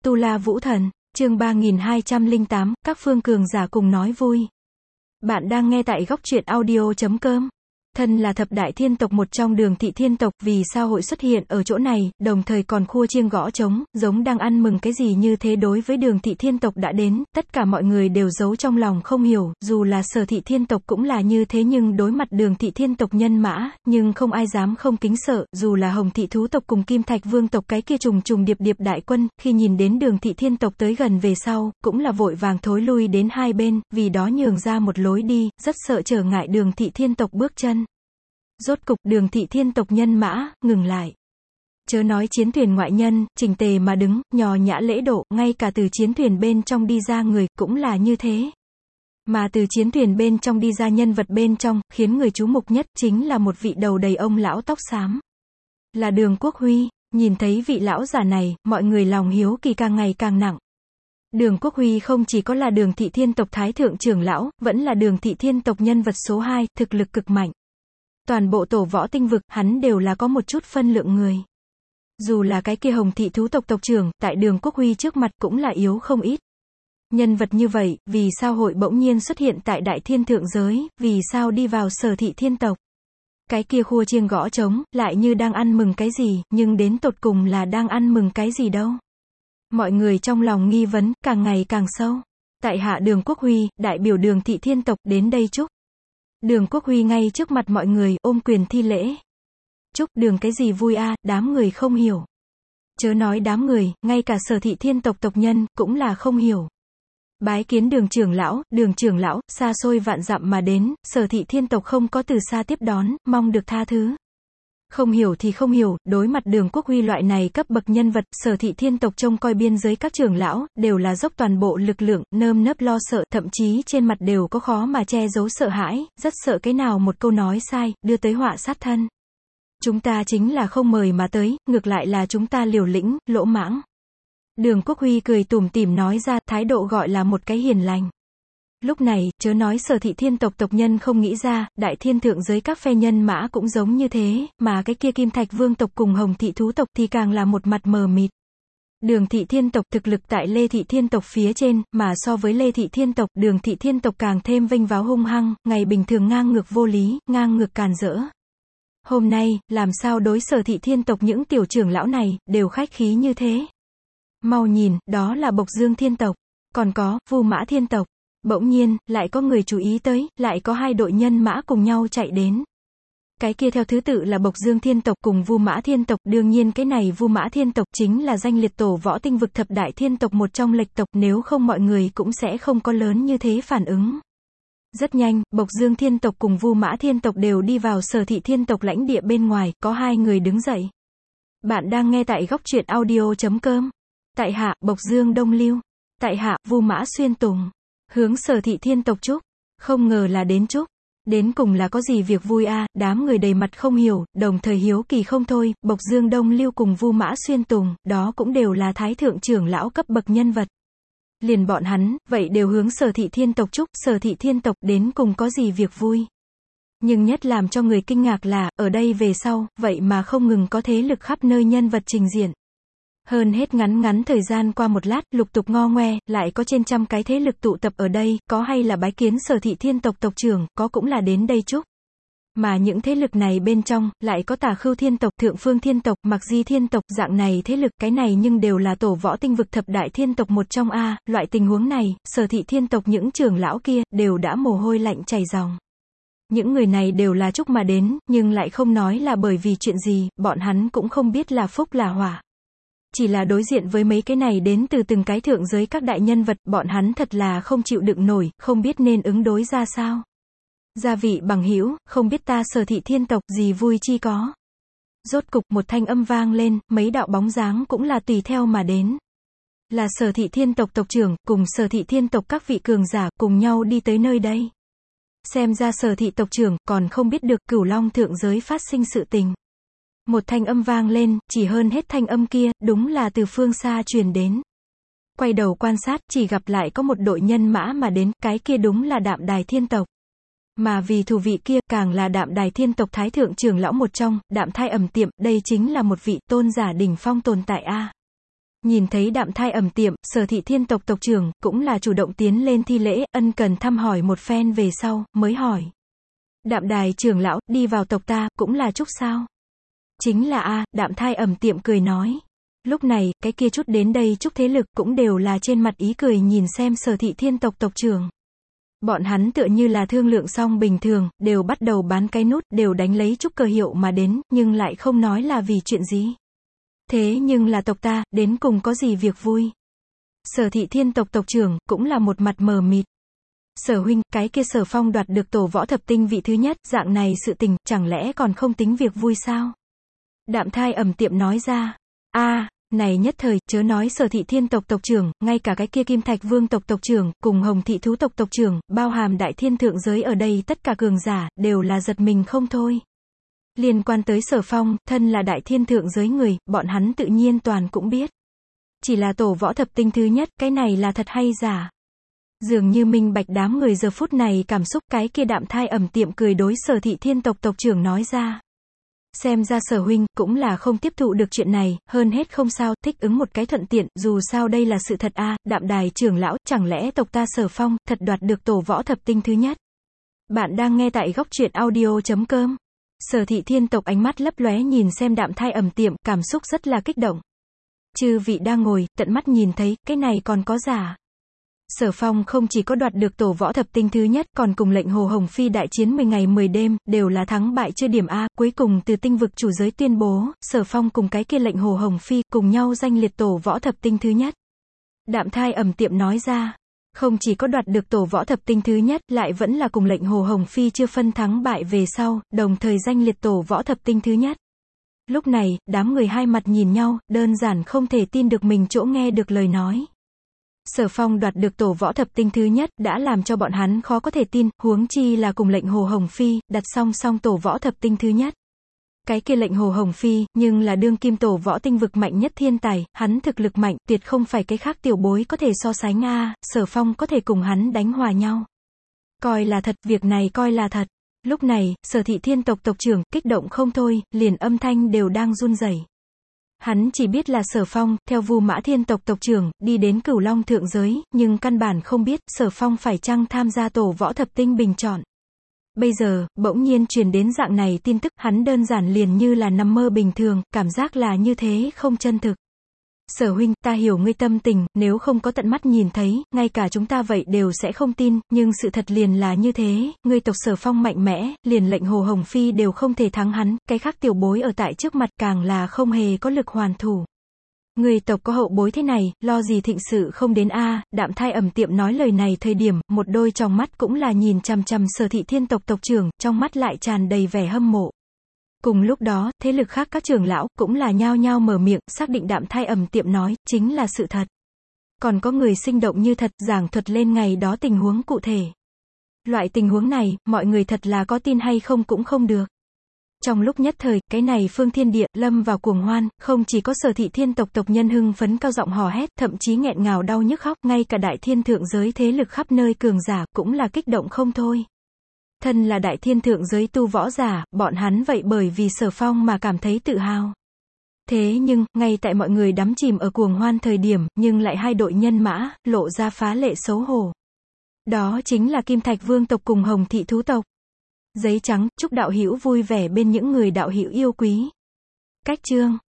Tu La Vũ Thần, chương 3208, các phương cường giả cùng nói vui. Bạn đang nghe tại góc truyện audio.com. Thân là thập đại thiên tộc một trong Đường Thị Thiên tộc, vì sao hội xuất hiện ở chỗ này, đồng thời còn khua chiêng gõ trống, giống đang ăn mừng cái gì như thế. Đối với Đường Thị Thiên tộc đã đến, tất cả mọi người đều giấu trong lòng không hiểu, dù là Sở Thị Thiên tộc cũng là như thế, nhưng đối mặt Đường Thị Thiên tộc nhân mã, nhưng không ai dám không kính sợ, dù là Hồng Thị Thú tộc cùng Kim Thạch Vương tộc cái kia trùng trùng điệp điệp đại quân, khi nhìn đến Đường Thị Thiên tộc tới gần về sau, cũng là vội vàng thối lui đến hai bên, vì đó nhường ra một lối đi, rất sợ trở ngại Đường Thị Thiên tộc bước chân. Rốt cục, Đường Thị Thiên tộc nhân mã, ngừng lại. Chớ nói chiến thuyền ngoại nhân, chỉnh tề mà đứng, nhò nhã lễ độ, ngay cả từ chiến thuyền bên trong đi ra người, cũng là như thế. Mà từ chiến thuyền bên trong đi ra nhân vật bên trong, khiến người chú mục nhất, chính là một vị đầu đầy ông lão tóc xám. Là Đường Quốc Huy. Nhìn thấy vị lão già này, mọi người lòng hiếu kỳ càng ngày càng nặng. Đường Quốc Huy không chỉ có là Đường Thị Thiên tộc thái thượng trưởng lão, vẫn là Đường Thị Thiên tộc nhân vật số 2, thực lực cực mạnh. Toàn bộ tổ võ tinh vực, hắn đều là có một chút phân lượng người. Dù là cái kia Hồng Thị Thú tộc tộc trưởng, tại Đường Quốc Huy trước mặt cũng là yếu không ít. Nhân vật như vậy, vì sao hội bỗng nhiên xuất hiện tại Đại Thiên thượng giới, vì sao đi vào Sở Thị Thiên tộc? Cái kia khua chiêng gõ trống, lại như đang ăn mừng cái gì, nhưng đến tột cùng là đang ăn mừng cái gì đâu? Mọi người trong lòng nghi vấn, càng ngày càng sâu. Tại hạ Đường Quốc Huy, đại biểu Đường Thị Thiên tộc, đến đây chúc. Đường Quốc Huy ngay trước mặt mọi người, ôm quyền thi lễ. Chúc Đường cái gì vui a, đám người không hiểu. Chớ nói đám người, ngay cả Sở Thị Thiên tộc tộc nhân, cũng là không hiểu. Bái kiến Đường trưởng lão, xa xôi vạn dặm mà đến, Sở Thị Thiên tộc không có từ xa tiếp đón, mong được tha thứ. Không hiểu thì không hiểu, đối mặt Đường Quốc Huy loại này cấp bậc nhân vật, Sở Thị Thiên tộc trông coi biên giới các trưởng lão, đều là dốc toàn bộ lực lượng, nơm nớp lo sợ, thậm chí trên mặt đều có khó mà che giấu sợ hãi, rất sợ cái nào một câu nói sai, đưa tới họa sát thân. Chúng ta chính là không mời mà tới, ngược lại là chúng ta liều lĩnh, lỗ mãng. Đường Quốc Huy cười tủm tỉm nói ra, thái độ gọi là một cái hiền lành. Lúc này, chớ nói Sở Thị Thiên tộc tộc nhân không nghĩ ra, Đại Thiên thượng giới các phe nhân mã cũng giống như thế, mà cái kia Kim Thạch Vương tộc cùng Hồng Thị Thú tộc thì càng là một mặt mờ mịt. Đường Thị Thiên tộc thực lực tại Lê Thị Thiên tộc phía trên, mà so với Lê Thị Thiên tộc, Đường Thị Thiên tộc càng thêm vênh váo hung hăng, ngày bình thường ngang ngược vô lý, ngang ngược càn rỡ. Hôm nay, làm sao đối Sở Thị Thiên tộc những tiểu trưởng lão này, đều khách khí như thế? Mau nhìn, đó là Bộc Dương Thiên tộc, còn có, Vu Mã Thiên tộc. Bỗng nhiên, lại có người chú ý tới, lại có hai đội nhân mã cùng nhau chạy đến. Cái kia theo thứ tự là Bộc Dương Thiên tộc cùng Vu Mã Thiên tộc, đương nhiên cái này Vu Mã Thiên tộc chính là danh liệt tổ võ tinh vực thập đại thiên tộc một trong lệch tộc, nếu không mọi người cũng sẽ không có lớn như thế phản ứng. Rất nhanh, Bộc Dương Thiên tộc cùng Vu Mã Thiên tộc đều đi vào Sở Thị Thiên tộc lãnh địa bên ngoài, có hai người đứng dậy. Bạn đang nghe tại góc truyện audio.com. Tại hạ, Bộc Dương Đông Lưu. Tại hạ, Vu Mã Xuyên Tùng. Hướng Sở Thị Thiên tộc chúc. Không ngờ là đến chúc. Đến cùng là có gì việc vui a, đám người đầy mặt không hiểu, đồng thời hiếu kỳ không thôi. Bộc Dương Đông Lưu cùng Vu Mã Xuyên Tùng, đó cũng đều là thái thượng trưởng lão cấp bậc nhân vật. Liền bọn hắn, vậy đều hướng Sở Thị Thiên tộc chúc. Sở Thị Thiên tộc đến cùng có gì việc vui. Nhưng nhất làm cho người kinh ngạc là, ở đây về sau, vậy mà không ngừng có thế lực khắp nơi nhân vật trình diện. Hơn hết ngắn thời gian qua một lát, lục tục ngo ngoe, lại có trên trăm cái thế lực tụ tập ở đây, có hay là bái kiến Sở Thị Thiên tộc tộc trưởng, có cũng là đến đây chúc. Mà những thế lực này bên trong, lại có Tà Khưu Thiên tộc, Thượng Phương Thiên tộc, Mạc Di Thiên tộc, dạng này thế lực, cái này nhưng đều là tổ võ tinh vực thập đại thiên tộc một trong a, loại tình huống này, Sở Thị Thiên tộc những trưởng lão kia, đều đã mồ hôi lạnh chảy ròng. Những người này đều là chúc mà đến, nhưng lại không nói là bởi vì chuyện gì, bọn hắn cũng không biết là phúc là họa. Chỉ là đối diện với mấy cái này đến từ từng cái thượng giới các đại nhân vật, bọn hắn thật là không chịu đựng nổi, không biết nên ứng đối ra sao. Gia vị bằng hữu, không biết ta Sở Thị Thiên tộc gì vui chi có. Rốt cục một thanh âm vang lên, mấy đạo bóng dáng cũng là tùy theo mà đến. Là Sở Thị Thiên tộc tộc trưởng, cùng Sở Thị Thiên tộc các vị cường giả, cùng nhau đi tới nơi đây. Xem ra Sở Thị tộc trưởng, còn không biết được Cửu Long thượng giới phát sinh sự tình. Một thanh âm vang lên, chỉ hơn hết thanh âm kia, đúng là từ phương xa truyền đến. Quay đầu quan sát, chỉ gặp lại có một đội nhân mã mà đến, cái kia đúng là Đạm Đài Thiên tộc. Mà vì thủ vị kia, càng là Đạm Đài Thiên tộc thái thượng trưởng lão một trong, Đạm Thai Ẩm Tiệm, đây chính là một vị tôn giả đỉnh phong tồn tại a. Nhìn thấy Đạm Thai Ẩm Tiệm, Sở Thị Thiên tộc tộc trưởng, cũng là chủ động tiến lên thi lễ, ân cần thăm hỏi một phen về sau, mới hỏi. Đạm Đài trưởng lão, đi vào tộc ta, cũng là chúc sao? Chính là a, Đạm Thai Ẩm Tiệm cười nói. Lúc này, cái kia chút đến đây chúc thế lực, cũng đều là trên mặt ý cười nhìn xem Sở Thị Thiên tộc tộc trưởng. Bọn hắn tựa như là thương lượng xong bình thường, đều bắt đầu bán cái nút, đều đánh lấy chúc cờ hiệu mà đến, nhưng lại không nói là vì chuyện gì. Thế nhưng là tộc ta, đến cùng có gì việc vui? Sở Thị Thiên tộc tộc trưởng, cũng là một mặt mờ mịt. Sở huynh, cái kia Sở Phong đoạt được tổ võ thập tinh vị thứ nhất, dạng này sự tình, chẳng lẽ còn không tính việc vui sao? Đạm Thai Ẩm Tiệm nói ra. Này nhất thời, chớ nói Sở Thị Thiên tộc tộc trưởng, ngay cả cái kia Kim Thạch Vương tộc tộc trưởng, cùng Hồng Thị Thú tộc tộc trưởng, bao hàm đại thiên thượng giới ở đây tất cả cường giả, đều là giật mình không thôi. Liên quan tới Sở Phong, thân là đại thiên thượng giới người, bọn hắn tự nhiên toàn cũng biết. Chỉ là tổ võ thập tinh thứ nhất, cái này là thật hay giả? Dường như minh bạch đám người giờ phút này cảm xúc, cái kia Đạm Thai Ẩm Tiệm cười đối Sở Thị Thiên tộc tộc trưởng nói ra. Xem ra Sở huynh, cũng là không tiếp thụ được chuyện này, hơn hết không sao, thích ứng một cái thuận tiện, dù sao đây là sự thật a, Đạm Đài trưởng lão, chẳng lẽ tộc ta Sở Phong, thật đoạt được tổ võ thập tinh thứ nhất? Bạn đang nghe tại góc truyện audio.com. Sở Thị Thiên tộc ánh mắt lấp lóe nhìn xem Đạm Thai Ẩm Tiệm, cảm xúc rất là kích động. Chư vị đang ngồi, tận mắt nhìn thấy, cái này còn có giả. Sở Phong không chỉ có đoạt được tổ võ thập tinh thứ nhất, còn cùng lệnh Hồ Hồng Phi đại chiến 10 ngày 10 đêm, đều là thắng bại chưa điểm a, cuối cùng từ tinh vực chủ giới tuyên bố, Sở Phong cùng cái kia lệnh Hồ Hồng Phi, cùng nhau danh liệt tổ võ thập tinh thứ nhất. Đạm Thai Ẩm Tiệm nói ra, không chỉ có đoạt được tổ võ thập tinh thứ nhất, lại vẫn là cùng lệnh Hồ Hồng Phi chưa phân thắng bại về sau, đồng thời danh liệt tổ võ thập tinh thứ nhất. Lúc này, đám người hai mặt nhìn nhau, đơn giản không thể tin được mình chỗ nghe được lời nói. Sở Phong đoạt được tổ võ thập tinh thứ nhất, đã làm cho bọn hắn khó có thể tin, huống chi là cùng lệnh Hồ Hồng Phi, đặt song song tổ võ thập tinh thứ nhất. Cái kia lệnh Hồ Hồng Phi, nhưng là đương kim tổ võ tinh vực mạnh nhất thiên tài, hắn thực lực mạnh, tuyệt không phải cái khác tiểu bối có thể so sánh a, Sở Phong có thể cùng hắn đánh hòa nhau. Coi là thật, việc này coi là thật. Lúc này, Sở Thị Thiên tộc tộc trưởng, kích động không thôi, liền âm thanh đều đang run rẩy. Hắn chỉ biết là Sở Phong, theo Vu Mã Thiên tộc tộc trưởng, đi đến Cửu Long thượng giới, nhưng căn bản không biết, Sở Phong phải chăng tham gia tổ võ thập tinh bình chọn. Bây giờ, bỗng nhiên truyền đến dạng này tin tức, hắn đơn giản liền như là nằm mơ bình thường, cảm giác là như thế không chân thực. Sở huynh, ta hiểu ngươi tâm tình, nếu không có tận mắt nhìn thấy, ngay cả chúng ta vậy đều sẽ không tin, nhưng sự thật liền là như thế, ngươi tộc Sở Phong mạnh mẽ, liền lệnh Hồ Hồng Phi đều không thể thắng hắn, cái khác tiểu bối ở tại trước mặt càng là không hề có lực hoàn thủ. Ngươi tộc có hậu bối thế này, lo gì thịnh sự không đến a, Đạm Thai Ẩm Tiệm nói lời này thời điểm, một đôi trong mắt cũng là nhìn chằm chằm Sở Thị Thiên tộc tộc trưởng, trong mắt lại tràn đầy vẻ hâm mộ. Cùng lúc đó, thế lực khác các trưởng lão, cũng là nhao nhao mở miệng, xác định Đạm Thai Ẩm Tiệm nói, chính là sự thật. Còn có người sinh động như thật, giảng thuật lên ngày đó tình huống cụ thể. Loại tình huống này, mọi người thật là có tin hay không cũng không được. Trong lúc nhất thời, cái này phương thiên địa, lâm vào cuồng hoan, không chỉ có Sở Thị Thiên tộc tộc nhân hưng phấn cao giọng hò hét, thậm chí nghẹn ngào đau nhức khóc, ngay cả đại thiên thượng giới thế lực khắp nơi cường giả, cũng là kích động không thôi. Thân là đại thiên thượng giới tu võ giả, bọn hắn vậy bởi vì Sở Phong mà cảm thấy tự hào. Thế nhưng, ngay tại mọi người đắm chìm ở cuồng hoan thời điểm, nhưng lại hai đội nhân mã, lộ ra phá lệ xấu hổ. Đó chính là Kim Thạch Vương tộc cùng Hồng Thị Thú tộc. Giấy trắng, chúc đạo hữu vui vẻ bên những người đạo hữu yêu quý. Cách chương